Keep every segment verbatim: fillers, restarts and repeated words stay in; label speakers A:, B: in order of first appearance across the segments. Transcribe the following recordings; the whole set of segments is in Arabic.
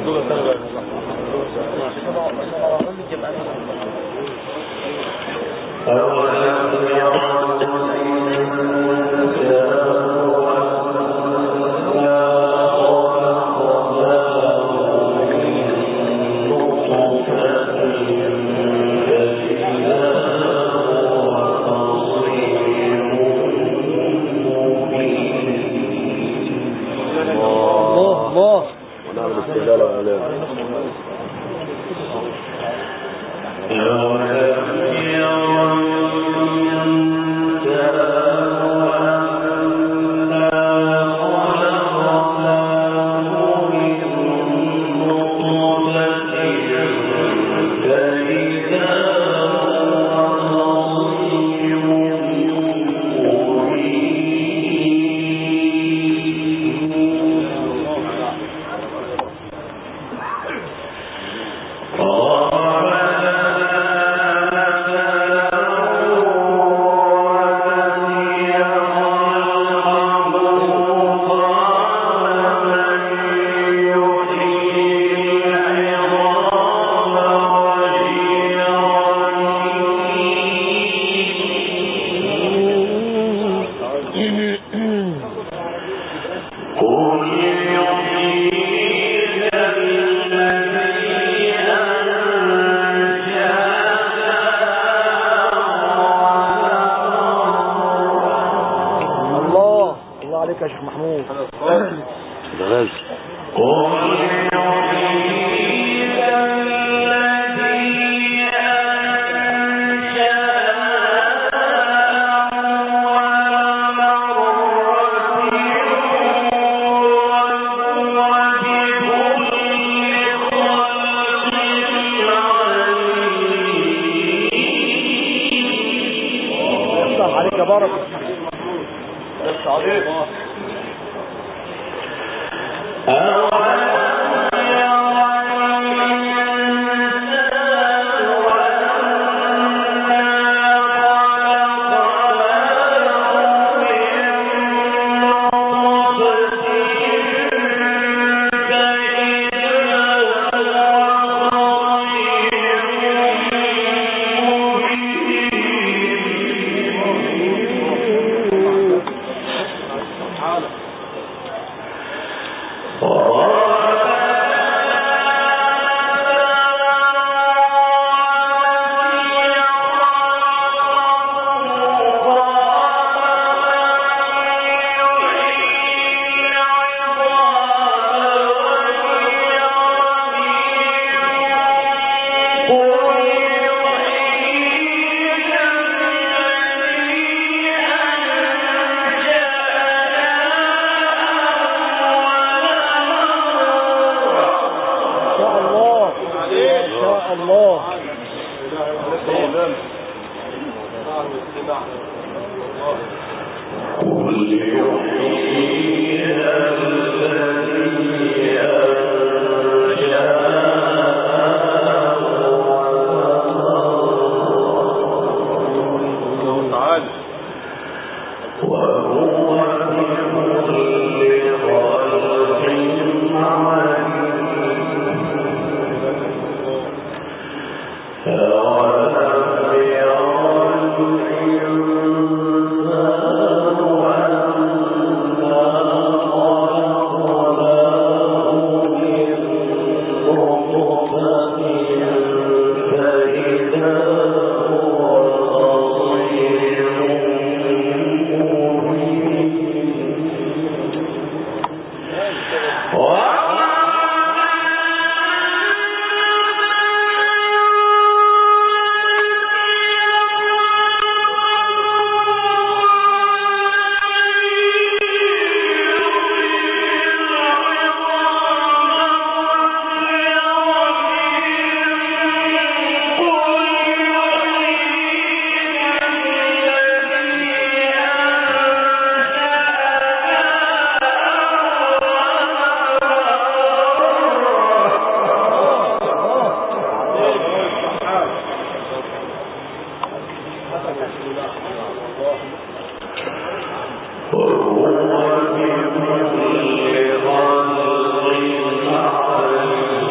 A: وهو بكل خلق عليم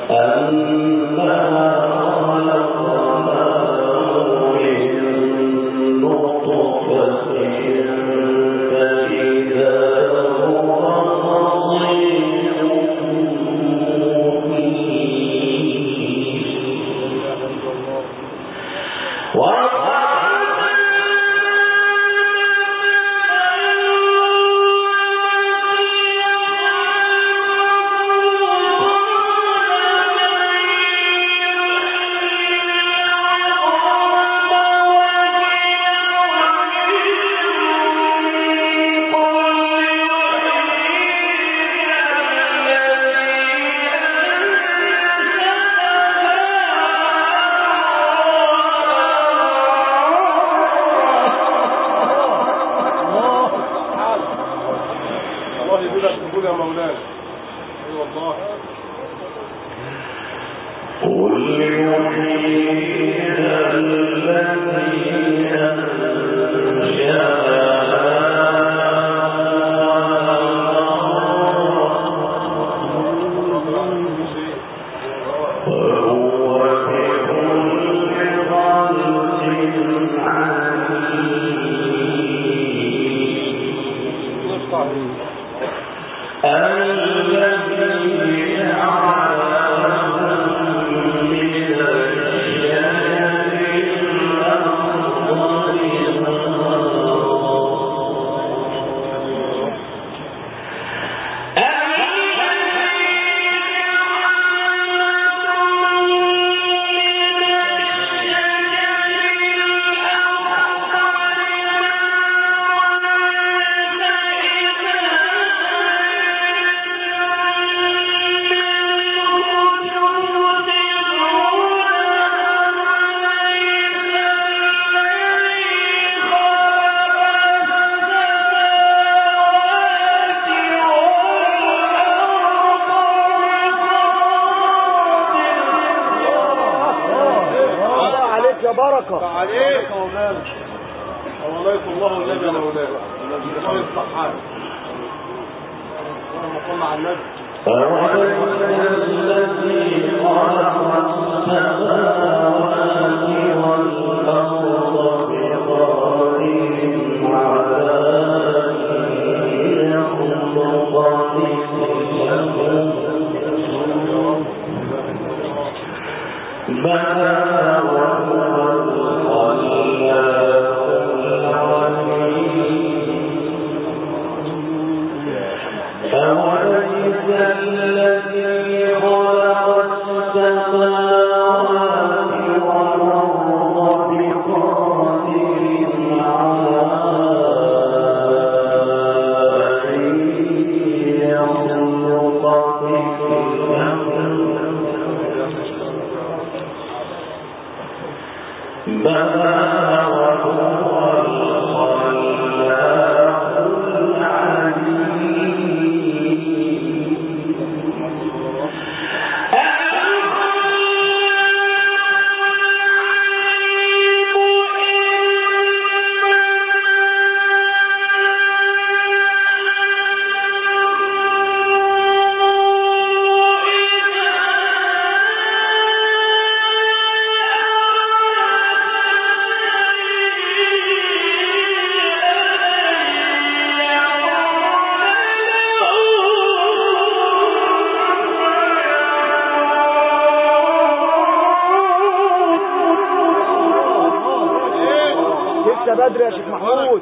A: بدري يا شيخ محمود.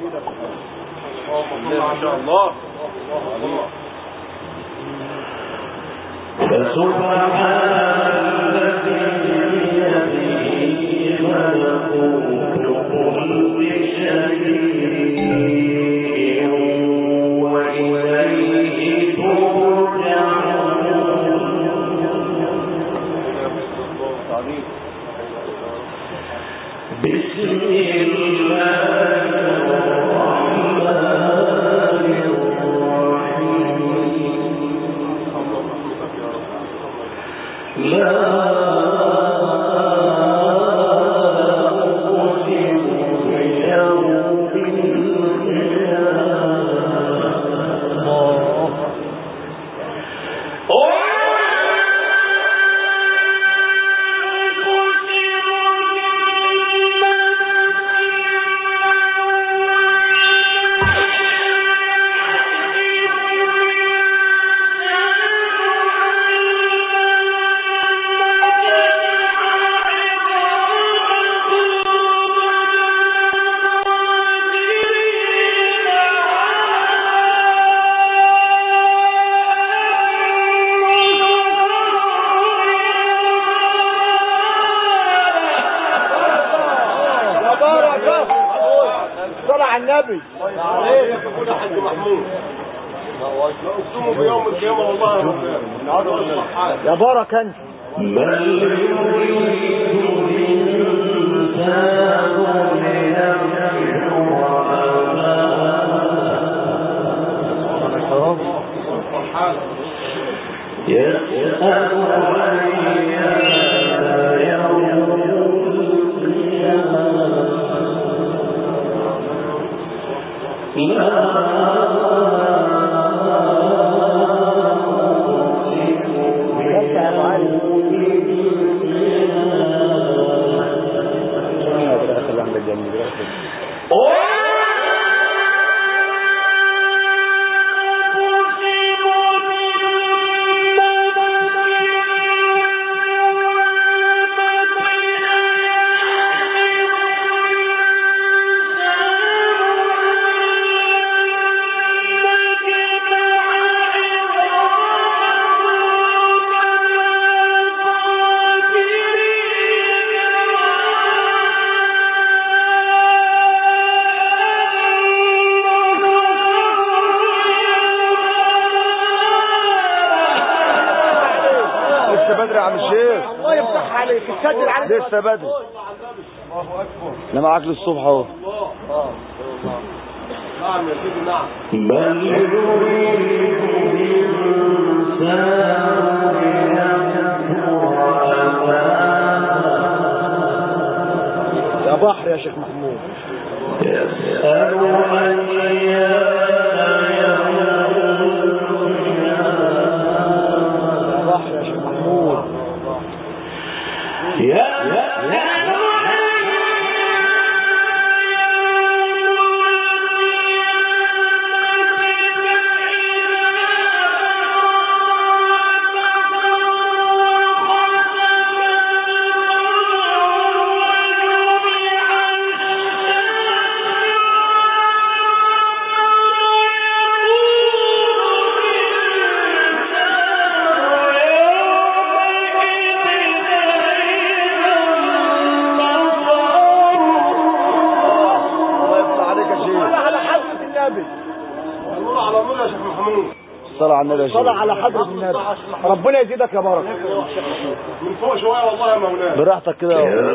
B: ما شاء الله.
C: فسبحان الذي بيده ملكوت كل شيء وإليه ترجعون. بسم الله الرحمن الرحيم. لا أقسم
A: النبي.
B: عليك تقول يا حاج محمود لا اقسموا بيوم القيامه والله يا رب
A: يا بارك انت.
C: بل يريد الإنسان يسأل أيان يوم القيامة
A: لسه بدري. انا معاك للصبح اهو.
B: نعم يا سيدي نعم.
C: بل يريد الإنسان
A: يا بحر يا شيخ محمود.
C: يسأل أيان يوم القيامة.
A: يا بحر يا شيخ محمود.
C: يا
A: الصلاة على النبي. الصلاة على حضرة النبي. ربنا يزيدك يا بركة.
B: من فوق شوية والله يا مولانا.
A: براحتك كده.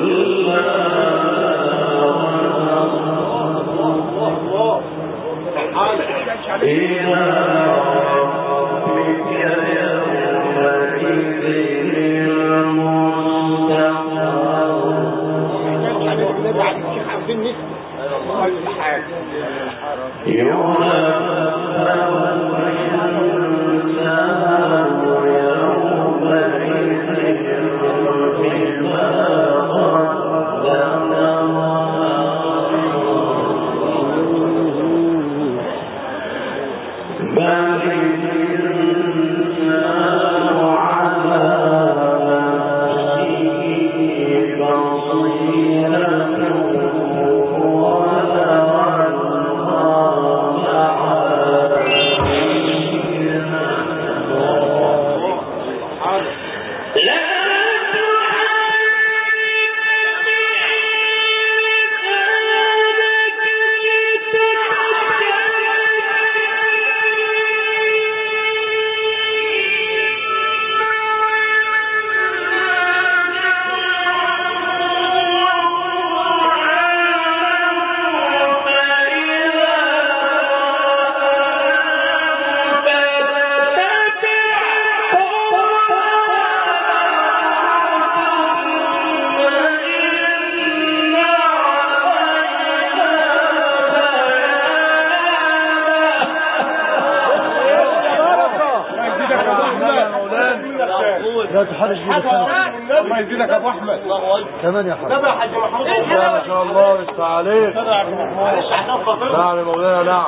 A: لا تحرج بي
B: الله يزيدك يا ابو احمد.
A: كمان يا حبيبي.
B: تابع يا حاج محمود.
A: ما شاء الله لسه عليك.
B: تابع يا محمود. معلش عشان خاطرنا.
A: نعم يا مولانا نعم.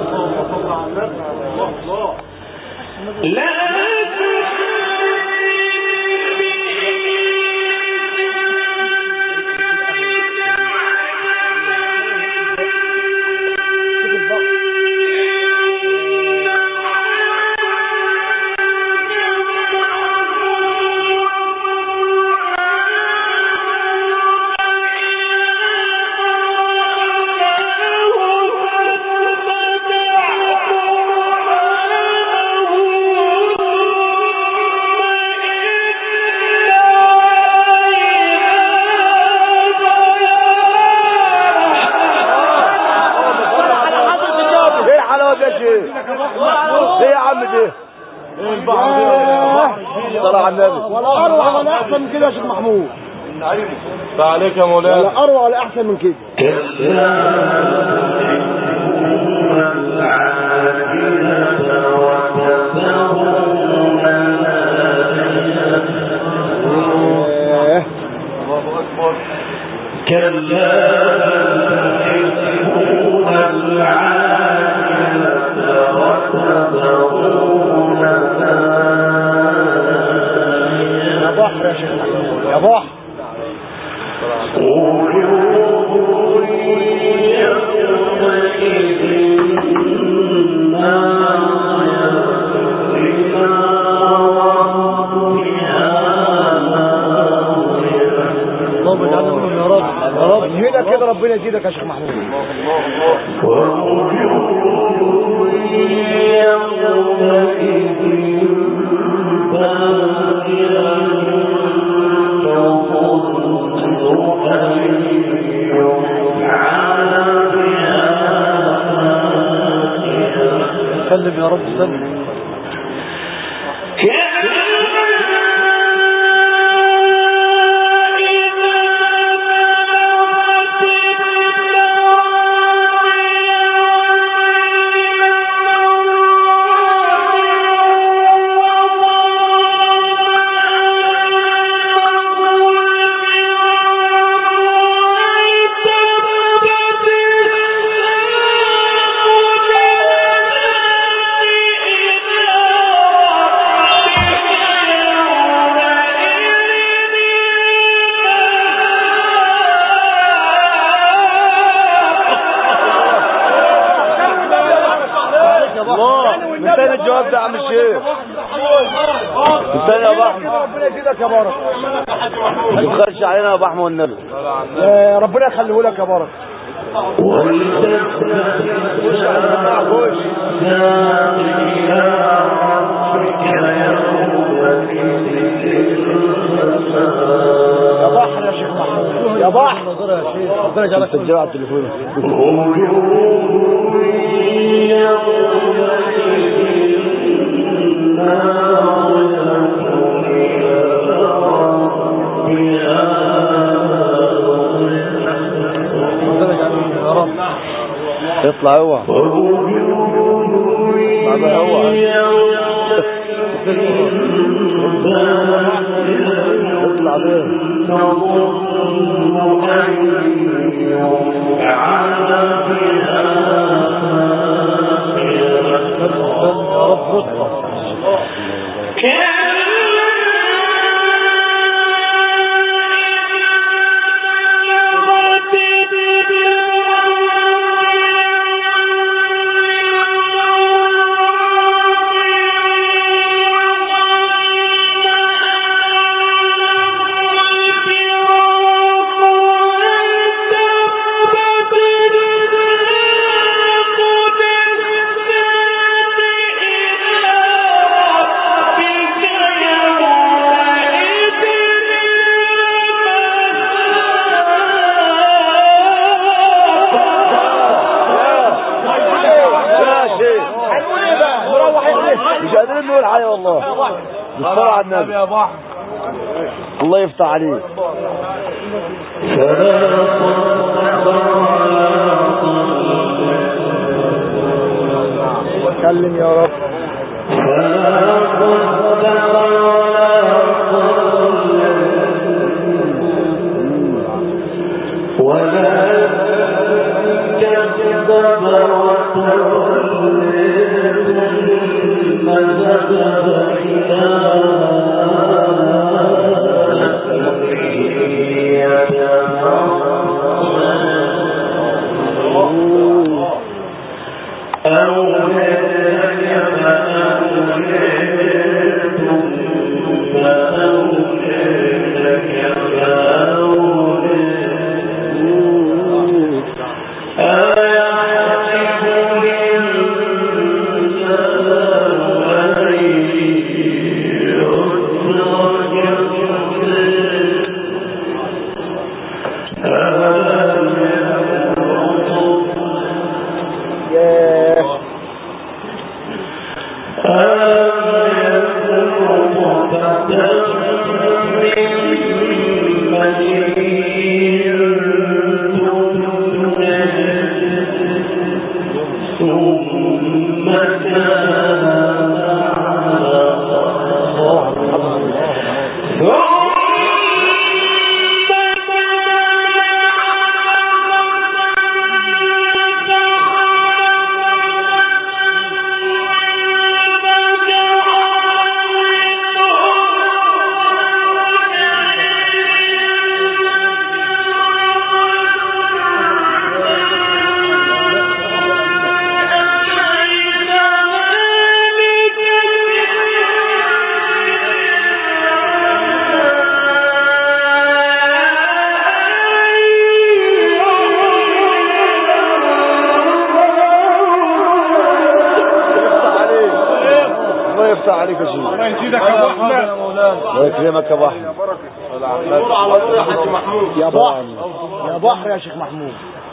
C: لا
A: الجواب يا شيخ. ايه يا عم ده؟ صلى على النبي.
B: ولا اروع ولا احسن من كده يا شيخ محمود.
D: فعليك يا مولانا.
B: ولا اروع ولا احسن من كده.
C: كلا تحبون العاجلة وتذرون
B: يا بحر يا شيخ محمود يا بحر.
C: وجوه يومئذ ناظرة إلى ربها ناظرة.
B: اللهم اجعلنا منهم يا رب يا رب. هنا كده ربنا يزيدك يا شيخ محمود.
C: ووجوه يومئذ باسرة تظن أن يفعل بها فاقرة.
B: سلم يا رب سلم.
A: الثاني الجواب ده يا عم الشيخ. الثاني يا ابو احمد.
B: ربنا يزيدك يا بارك.
A: ما تبخلش علينا يا ابو احمد والنبي.
B: ربنا يخليه لك يا بارك. يا بحر يا شيخ محمود يا بحر. ربنا يجعلك
A: تسجل على التليفون. اطلع هو اطلع هو اطلع بيه. مش قادرين نقول حاجه والله. بالصلاة على النبي يا بحر. الله يفتح عليك.
B: وسلم يا رب.
C: ولا كذب وتولى ثم ذهب إلى ثم كان
A: عليك يا شيخ.
B: الله يزيدك يا ابو احمد يا مولانا.
A: الله يكرمك يا ابو احمد.
B: نور على طول يا حاج محمود.
A: يا بحر يا بحر يا شيخ محمود.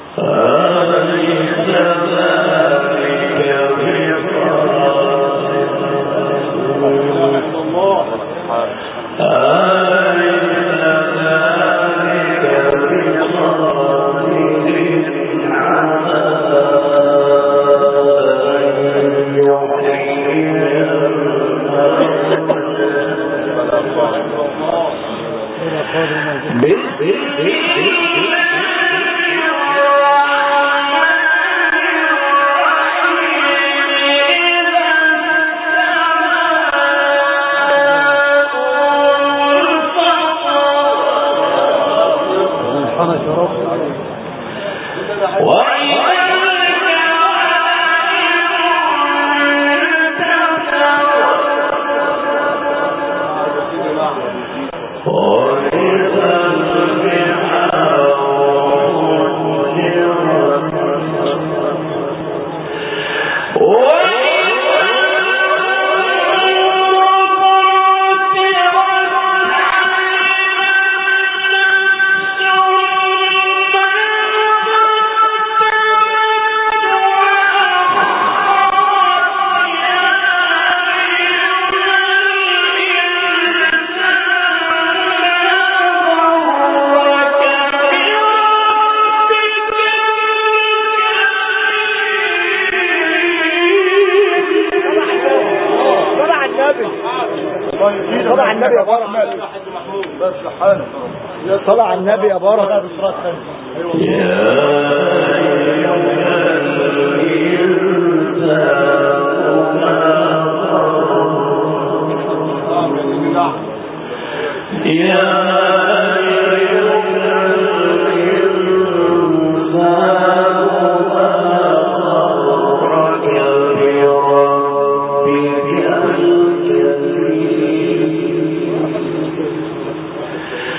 A: صلى على النبي يا بارك.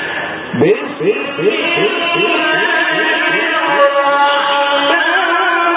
C: This, this, this, this, this, this, this, this,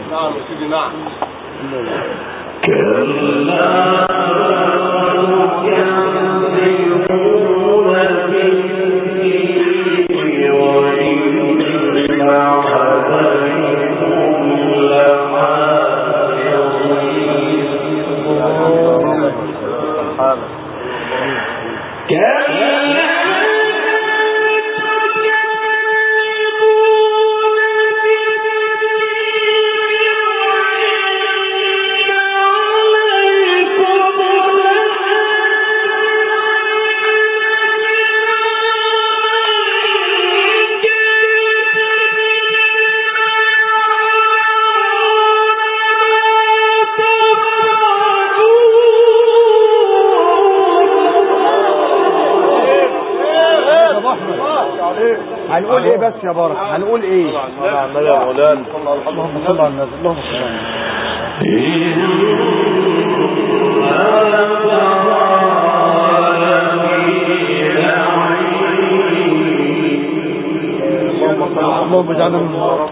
B: نعم يا سيدي نعم.
A: هنقول ايه بس يا بارك؟ هنقول ايه؟
D: صلى على النبي يا مولانا.
A: اللهم صل على النبي. اللهم صل على النبي. اللهم اجعلنا من النار.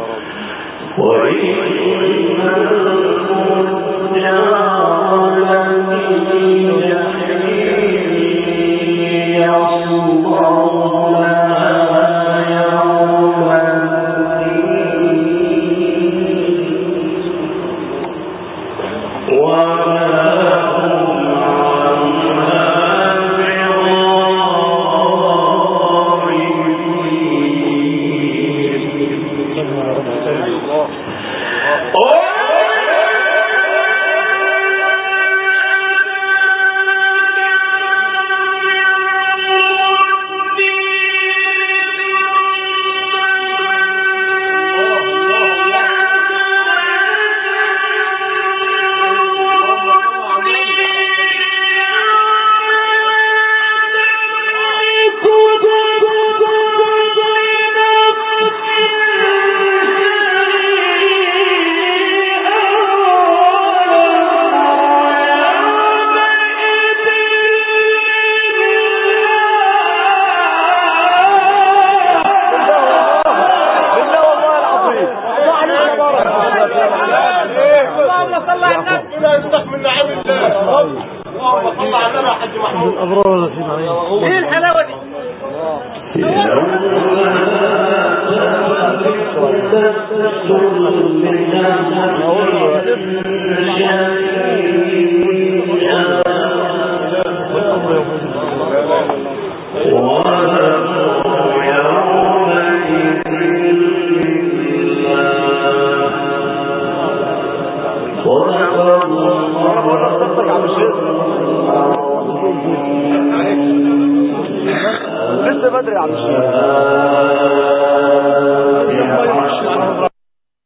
E: ايه الحلاوه دي؟
A: لسه بدري على الشيء.